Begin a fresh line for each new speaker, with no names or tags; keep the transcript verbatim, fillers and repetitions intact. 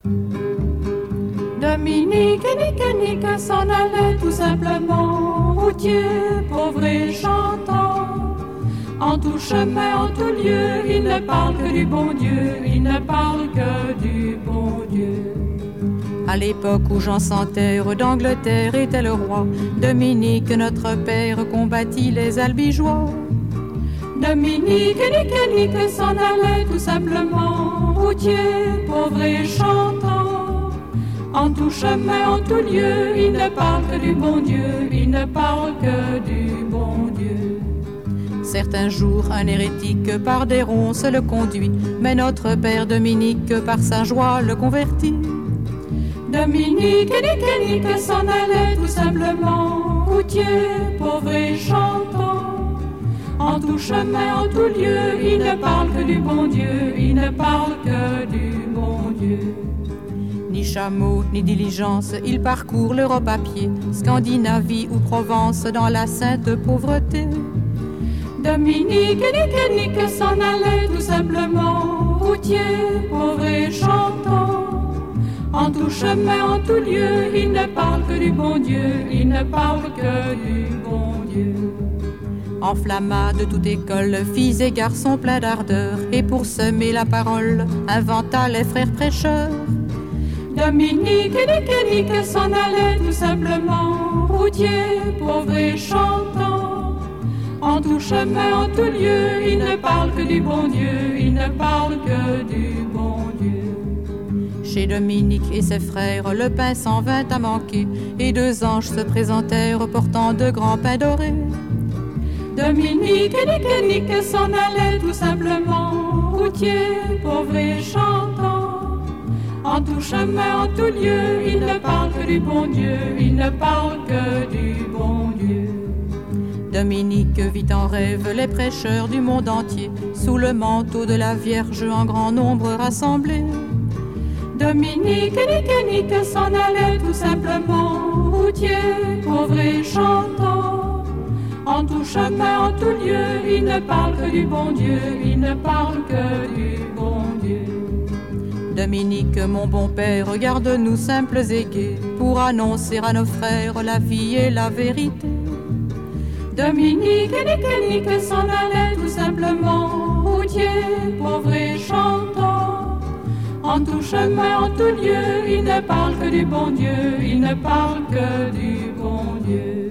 Dominique, nique, nique, s'en allait tout simplement, routier, pauvre et chantant. En tout chemin, en tout lieu, il ne parle que du bon Dieu, il ne parle que du bon Dieu. À l'époque où Jean sans terre d'Angleterre était le roi, Dominique, notre père, combattit les albigeois. Dominique, nique, nique, s'en allait tout simplement, routier, pauvre et chantant. En tout chemin, en tout lieu, il ne parle que du bon Dieu, il ne parle que du bon Dieu. Certains jours, un hérétique par des ronces le conduit, mais notre père Dominique par sa joie le convertit. Dominique, nique, nique, s'en allait tout simplement, routier, pauvre et chantant. En tout chemin, en tout lieu, il ne parle que du bon Dieu, il ne parle que du bon Dieu. Ni chameau, ni diligence, il parcourt l'Europe à pied, Scandinavie ou Provence dans la sainte pauvreté. Dominique, nique, nique, s'en allait tout simplement, routier, pauvre et chantant. En tout chemin, en tout lieu, il ne parle que du bon Dieu, il ne parle que du bon Dieu. Enflamma de toute école, filles et garçons pleins d'ardeur, et pour semer la parole, inventa les frères prêcheurs. Dominique, nique, nique, s'en allait tout simplement, routier, pauvre et chantant. En tout chemin, en tout lieu, il ne parle que du bon Dieu, il ne parle que du bon Dieu. Chez Dominique et ses frères, le pain s'en vint à manquer, et deux anges se présentèrent portant de grands pains dorés. Dominique, nique, nique, s'en allait tout simplement, routier, pauvre et chantant. En tout chemin, en tout lieu, il ne parle que du bon Dieu, il ne parle que du bon Dieu. Dominique vit en rêve les prêcheurs du monde entier, sous le manteau de la Vierge en grand nombre rassemblés. Dominique, nique, nique, s'en allait tout simplement, routier, pauvre et chantant. En tout chemin, en tout lieu, il ne parle que du bon Dieu, il ne parle que du bon Dieu. Dominique, mon bon père, regarde-nous simples et gais, pour annoncer à nos frères la vie et la vérité. Dominique, nique, nique, s'en allait tout simplement, routier, pauvre et chantant. En tout chemin, en tout lieu, il ne parle que du bon Dieu, il ne parle que du bon Dieu.